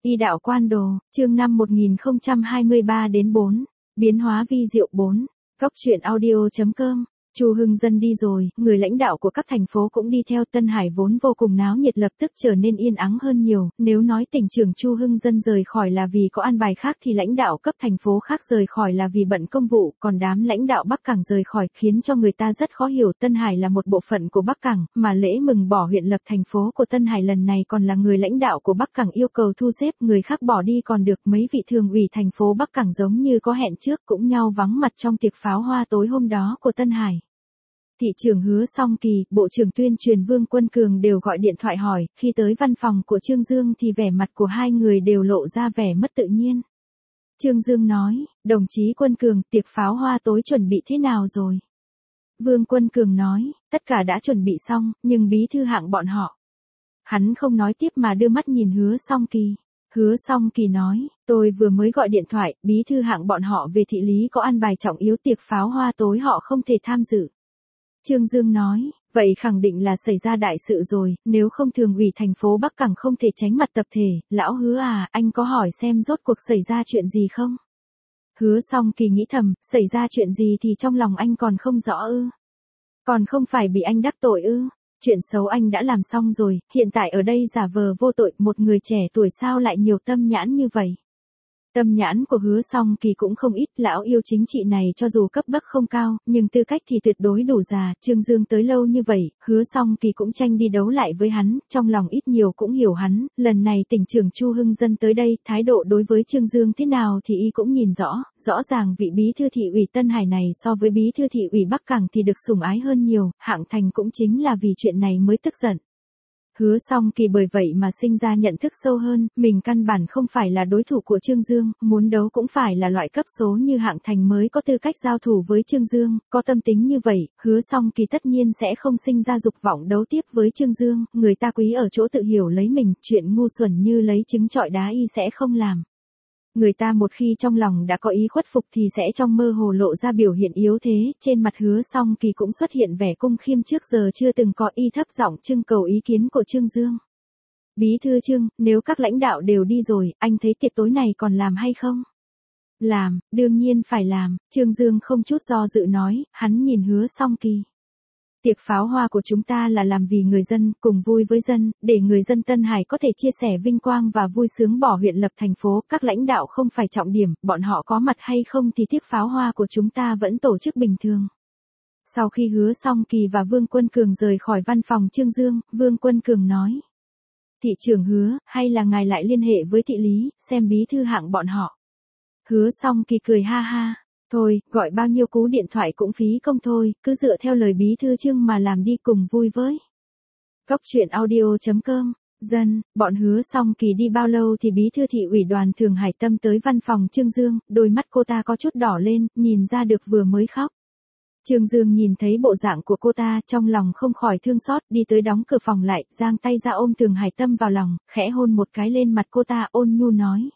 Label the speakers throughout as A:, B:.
A: Y đạo quan đồ, chương 5 1023-4, biến hóa vi diệu 4, Cóc truyện audio.com. Chu Hưng Dân đi rồi, người lãnh đạo của các thành phố cũng đi theo. Tân Hải vốn vô cùng náo nhiệt lập tức trở nên yên ắng hơn nhiều. Nếu nói tỉnh trưởng Chu Hưng Dân rời khỏi là vì có an bài khác thì lãnh đạo cấp thành phố khác rời khỏi là vì bận công vụ, còn đám lãnh đạo Bắc Cảng rời khỏi khiến cho người ta rất khó hiểu. Tân Hải là một bộ phận của Bắc Cảng, mà lễ mừng bỏ huyện lập thành phố của Tân Hải lần này còn là người lãnh đạo của Bắc Cảng yêu cầu thu xếp, người khác bỏ đi còn được. Mấy vị thường ủy thành phố Bắc Cảng giống như có hẹn trước cũng nhau vắng mặt trong tiệc pháo hoa tối hôm đó của Tân Hải. Thị trưởng Hứa Song Kỳ, Bộ trưởng Tuyên truyền Vương Quân Cường đều gọi điện thoại hỏi. Khi tới văn phòng của Trương Dương thì vẻ mặt của hai người đều lộ ra vẻ mất tự nhiên. Trương Dương nói, đồng chí Quân Cường, tiệc pháo hoa tối chuẩn bị thế nào rồi? Vương Quân Cường nói, tất cả đã chuẩn bị xong, nhưng bí thư hạng bọn họ. Hắn không nói tiếp mà đưa mắt nhìn Hứa Song Kỳ. Hứa Song Kỳ nói, tôi vừa mới gọi điện thoại, bí thư hạng bọn họ về thị lý có an bài trọng yếu, tiệc pháo hoa tối họ không thể tham dự. Trương Dương nói, vậy khẳng định là xảy ra đại sự rồi, nếu không thường ủy thành phố Bắc Cảng không thể tránh mặt tập thể. Lão Hứa à, anh có hỏi xem rốt cuộc xảy ra chuyện gì không? Hứa Song Kỳ nghĩ thầm, xảy ra chuyện gì thì trong lòng anh còn không rõ ư? Còn không phải bị anh đắc tội ư? Chuyện xấu anh đã làm xong rồi, hiện tại ở đây giả vờ vô tội. Một người trẻ tuổi sao lại nhiều tâm nhãn như vậy? Tâm nhãn của Hứa Song Kỳ cũng không ít. Lão yêu chính trị này cho dù cấp bậc không cao, nhưng tư cách thì tuyệt đối đủ già. Trương Dương tới lâu như vậy, Hứa Song Kỳ cũng tranh đi đấu lại với hắn, trong lòng ít nhiều cũng hiểu hắn. Lần này tỉnh trưởng Chu Hưng Dân tới đây, thái độ đối với Trương Dương thế nào thì y cũng nhìn rõ. Rõ ràng vị bí thư thị ủy Tân Hải này so với bí thư thị ủy Bắc Cảng thì được sủng ái hơn nhiều. Hạng Thành cũng chính là vì chuyện này mới tức giận. Hứa Song Kỳ bởi vậy mà sinh ra nhận thức sâu hơn, mình căn bản không phải là đối thủ của Trương Dương, muốn đấu cũng phải là loại cấp số như Hạng Thành mới có tư cách giao thủ với Trương Dương. Có tâm tính như vậy, Hứa Song Kỳ tất nhiên sẽ không sinh ra dục vọng đấu tiếp với Trương Dương. Người ta quý ở chỗ tự hiểu lấy mình, chuyện ngu xuẩn như lấy trứng trọi đá y sẽ không làm. Người ta một khi trong lòng đã có ý khuất phục thì sẽ trong mơ hồ lộ ra biểu hiện yếu thế. Trên mặt Hứa Song Kỳ cũng xuất hiện vẻ cung khiêm trước giờ chưa từng có. Y thấp giọng trưng cầu ý kiến của Trương Dương. Bí thư Trương, nếu các lãnh đạo đều đi rồi, anh thấy tiệc tối này còn làm hay không? Làm, đương nhiên phải làm. Trương Dương không chút do dự nói, hắn nhìn Hứa Song Kỳ. Tiệc pháo hoa của chúng ta là làm vì người dân, cùng vui với dân, để người dân Tân Hải có thể chia sẻ vinh quang và vui sướng bỏ huyện lập thành phố. Các lãnh đạo không phải trọng điểm, bọn họ có mặt hay không thì tiệc pháo hoa của chúng ta vẫn tổ chức bình thường. Sau khi Hứa Song Kỳ và Vương Quân Cường rời khỏi văn phòng Trương Dương, Vương Quân Cường nói. Thị trưởng Hứa, hay là ngài lại liên hệ với thị lý, xem bí thư hạng bọn họ. Hứa Song Kỳ cười ha ha. Thôi, gọi bao nhiêu cú điện thoại cũng phí công thôi, cứ dựa theo lời bí thư Trương mà làm đi, cùng vui với. Cóc truyện audio.com. Dân, bọn Hứa Song Kỳ đi bao lâu thì bí thư thị ủy Đoàn Thường Hải Tâm tới văn phòng Trương Dương, đôi mắt cô ta có chút đỏ lên, nhìn ra được vừa mới khóc. Trương Dương nhìn thấy bộ dạng của cô ta, trong lòng không khỏi thương xót, đi tới đóng cửa phòng lại, giang tay ra ôm Thường Hải Tâm vào lòng, khẽ hôn một cái lên mặt cô ta, ôn nhu nói.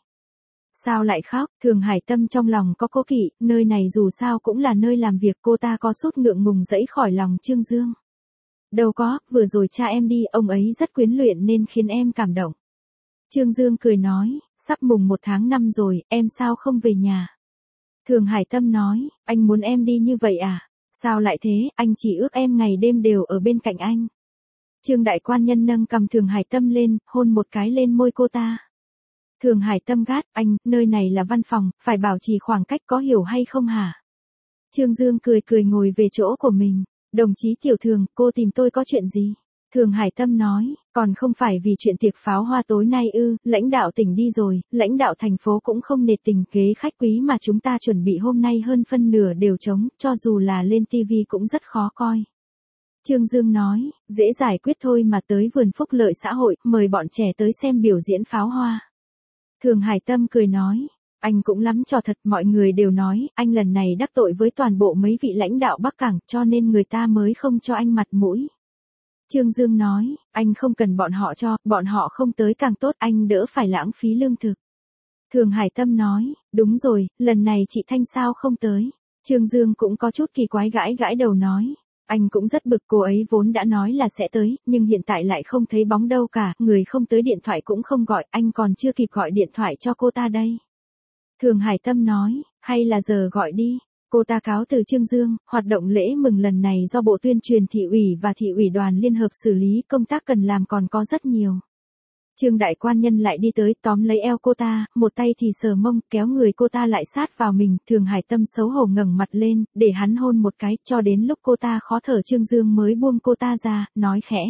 A: Sao lại khóc? Thường Hải Tâm trong lòng có cố kỵ, nơi này dù sao cũng là nơi làm việc. Cô ta có chút ngượng ngùng dẫy khỏi lòng Trương Dương. Đâu có, vừa rồi cha em đi, ông ấy rất quyến luyện nên khiến em cảm động. Trương Dương cười nói, sắp mùng 1 tháng 5 rồi, em sao không về nhà? Thường Hải Tâm nói, anh muốn em đi như vậy à? Sao lại thế, anh chỉ ước em ngày đêm đều ở bên cạnh anh. Trương Đại Quan Nhân nâng cầm Thường Hải Tâm lên, hôn một cái lên môi cô ta. Thường Hải Tâm gắt, anh, nơi này là văn phòng, phải bảo trì khoảng cách, có hiểu hay không hả? Trương Dương cười cười ngồi về chỗ của mình. Đồng chí Tiểu Thường, cô tìm tôi có chuyện gì? Thường Hải Tâm nói, còn không phải vì chuyện tiệc pháo hoa tối nay ư? Lãnh đạo tỉnh đi rồi, lãnh đạo thành phố cũng không nể tình, ghế khách quý mà chúng ta chuẩn bị hôm nay hơn phân nửa đều trống, cho dù là lên TV cũng rất khó coi. Trương Dương nói, dễ giải quyết thôi mà, tới vườn phúc lợi xã hội, mời bọn trẻ tới xem biểu diễn pháo hoa. Thường Hải Tâm cười nói, anh cũng lắm trò thật, mọi người đều nói, anh lần này đắc tội với toàn bộ mấy vị lãnh đạo Bắc Cảng, cho nên người ta mới không cho anh mặt mũi. Trương Dương nói, anh không cần bọn họ cho, bọn họ không tới càng tốt, anh đỡ phải lãng phí lương thực. Thường Hải Tâm nói, đúng rồi, lần này chị Thanh sao không tới. Trương Dương cũng có chút kỳ quái, gãi gãi đầu nói, Anh cũng rất bực, cô ấy vốn đã nói là sẽ tới, nhưng hiện tại lại không thấy bóng đâu cả, người không tới điện thoại cũng không gọi, anh còn chưa kịp gọi điện thoại cho cô ta đây. Thường Hải Tâm nói, hay là giờ gọi đi. Cô ta cáo từ Trương Dương, hoạt động lễ mừng lần này do Bộ Tuyên truyền Thị ủy và Thị ủy đoàn liên hợp xử lý, công tác cần làm còn có rất nhiều. Trương đại quan nhân lại đi tới tóm lấy eo cô ta, một tay thì sờ mông, kéo người cô ta lại sát vào mình, Thường Hải Tâm xấu hổ ngẩng mặt lên, để hắn hôn một cái, cho đến lúc cô ta khó thở Trương Dương mới buông cô ta ra, nói khẽ.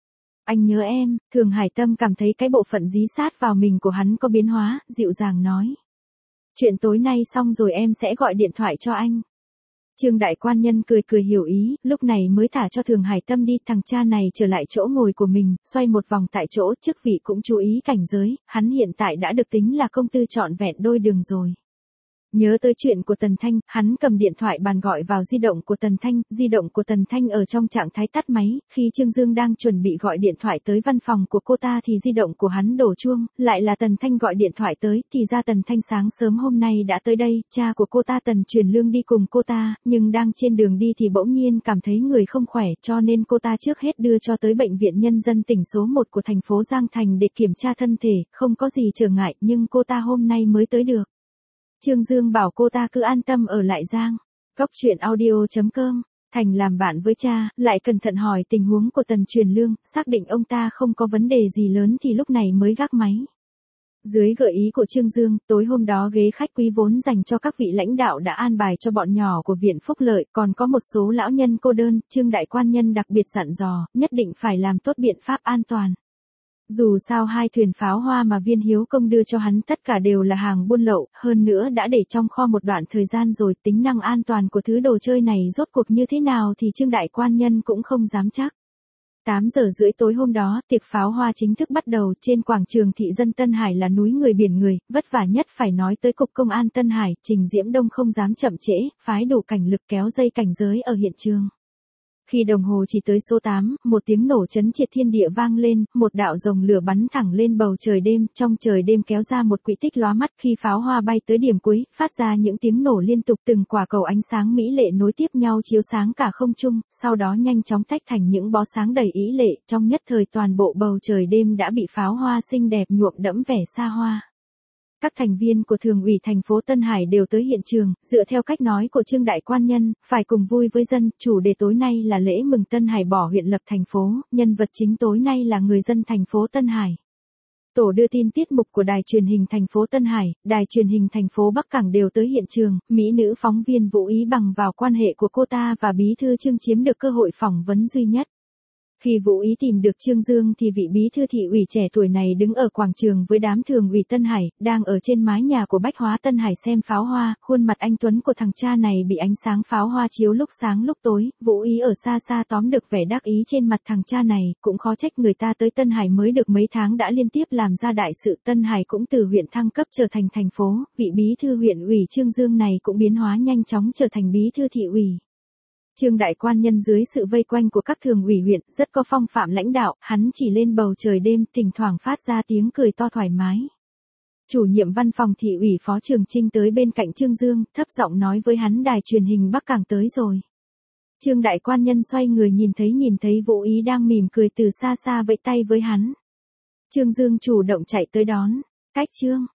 A: Anh nhớ em, Thường Hải Tâm cảm thấy cái bộ phận dí sát vào mình của hắn có biến hóa, dịu dàng nói. Chuyện tối nay xong rồi em sẽ gọi điện thoại cho anh. Trương đại quan nhân cười cười hiểu ý, lúc này mới thả cho Thường Hải Tâm đi, thằng cha này trở lại chỗ ngồi của mình, xoay một vòng tại chỗ, chức vị cũng chú ý cảnh giới, hắn hiện tại đã được tính là công tư trọn vẹn đôi đường rồi. Nhớ tới chuyện của Tần Thanh, hắn cầm điện thoại bàn gọi vào di động của Tần Thanh, di động của Tần Thanh ở trong trạng thái tắt máy, khi Trương Dương đang chuẩn bị gọi điện thoại tới văn phòng của cô ta thì di động của hắn đổ chuông, lại là Tần Thanh gọi điện thoại tới, thì ra Tần Thanh sáng sớm hôm nay đã tới đây, cha của cô ta Tần Truyền Lương đi cùng cô ta, nhưng đang trên đường đi thì bỗng nhiên cảm thấy người không khỏe, cho nên cô ta trước hết đưa cho tới Bệnh viện Nhân dân tỉnh số 1 của thành phố Giang Thành để kiểm tra thân thể, không có gì trở ngại, nhưng cô ta hôm nay mới tới được. Trương Dương bảo cô ta cứ an tâm ở lại Giang. Góc chuyện audio.com. Thành làm bạn với cha, lại cẩn thận hỏi tình huống của Tần Truyền Lương, xác định ông ta không có vấn đề gì lớn thì lúc này mới gác máy. Dưới gợi ý của Trương Dương, tối hôm đó ghế khách quý vốn dành cho các vị lãnh đạo đã an bài cho bọn nhỏ của Viện Phúc Lợi, còn có một số lão nhân cô đơn, Trương đại quan nhân đặc biệt dặn dò, nhất định phải làm tốt biện pháp an toàn. Dù sao 2 thuyền pháo hoa mà Viên Hiếu Công đưa cho hắn tất cả đều là hàng buôn lậu, hơn nữa đã để trong kho một đoạn thời gian rồi, tính năng an toàn của thứ đồ chơi này rốt cuộc như thế nào thì Trương đại quan nhân cũng không dám chắc. 8 giờ rưỡi tối hôm đó, tiệc pháo hoa chính thức bắt đầu, trên quảng trường thị dân Tân Hải là núi người biển người, vất vả nhất phải nói tới Cục Công an Tân Hải, Trình Diễm Đông không dám chậm trễ, phái đủ cảnh lực kéo dây cảnh giới ở hiện trường. Khi đồng hồ chỉ tới số 8, một tiếng nổ chấn triệt thiên địa vang lên, một đạo rồng lửa bắn thẳng lên bầu trời đêm, trong trời đêm kéo ra một quỹ tích lóa mắt, khi pháo hoa bay tới điểm cuối, phát ra những tiếng nổ liên tục, từng quả cầu ánh sáng mỹ lệ nối tiếp nhau chiếu sáng cả không trung, sau đó nhanh chóng tách thành những bó sáng đầy ý lệ, trong nhất thời toàn bộ bầu trời đêm đã bị pháo hoa xinh đẹp nhuộm đẫm vẻ xa hoa. Các thành viên của Thường ủy thành phố Tân Hải đều tới hiện trường, dựa theo cách nói của Trương đại quan nhân, phải cùng vui với dân, chủ đề tối nay là lễ mừng Tân Hải bỏ huyện lập thành phố, nhân vật chính tối nay là người dân thành phố Tân Hải. Tổ đưa tin tiết mục của đài truyền hình thành phố Tân Hải, đài truyền hình thành phố Bắc Cảng đều tới hiện trường, mỹ nữ phóng viên Vũ Ý bằng vào quan hệ của cô ta và bí thư Trương chiếm được cơ hội phỏng vấn duy nhất. Khi Vũ Ý tìm được Trương Dương thì vị bí thư thị ủy trẻ tuổi này đứng ở quảng trường với đám thường ủy Tân Hải, đang ở trên mái nhà của Bách Hóa Tân Hải xem pháo hoa, khuôn mặt anh tuấn của thằng cha này bị ánh sáng pháo hoa chiếu lúc sáng lúc tối, Vũ Ý ở xa xa tóm được vẻ đắc ý trên mặt thằng cha này, cũng khó trách người ta tới Tân Hải mới được mấy tháng đã liên tiếp làm ra đại sự, Tân Hải cũng từ huyện thăng cấp trở thành thành phố, vị bí thư huyện ủy Trương Dương này cũng biến hóa nhanh chóng trở thành bí thư thị ủy. Trương đại quan nhân dưới sự vây quanh của các thường ủy huyện, rất có phong phạm lãnh đạo, hắn chỉ lên bầu trời đêm, thỉnh thoảng phát ra tiếng cười to thoải mái. Chủ nhiệm văn phòng thị ủy Phó Trường Trinh tới bên cạnh Trương Dương, thấp giọng nói với hắn đài truyền hình Bắc Cảng tới rồi. Trương đại quan nhân xoay người nhìn thấy Vũ Ý đang mỉm cười từ xa xa vẫy tay với hắn. Trương Dương chủ động chạy tới đón, cách Trương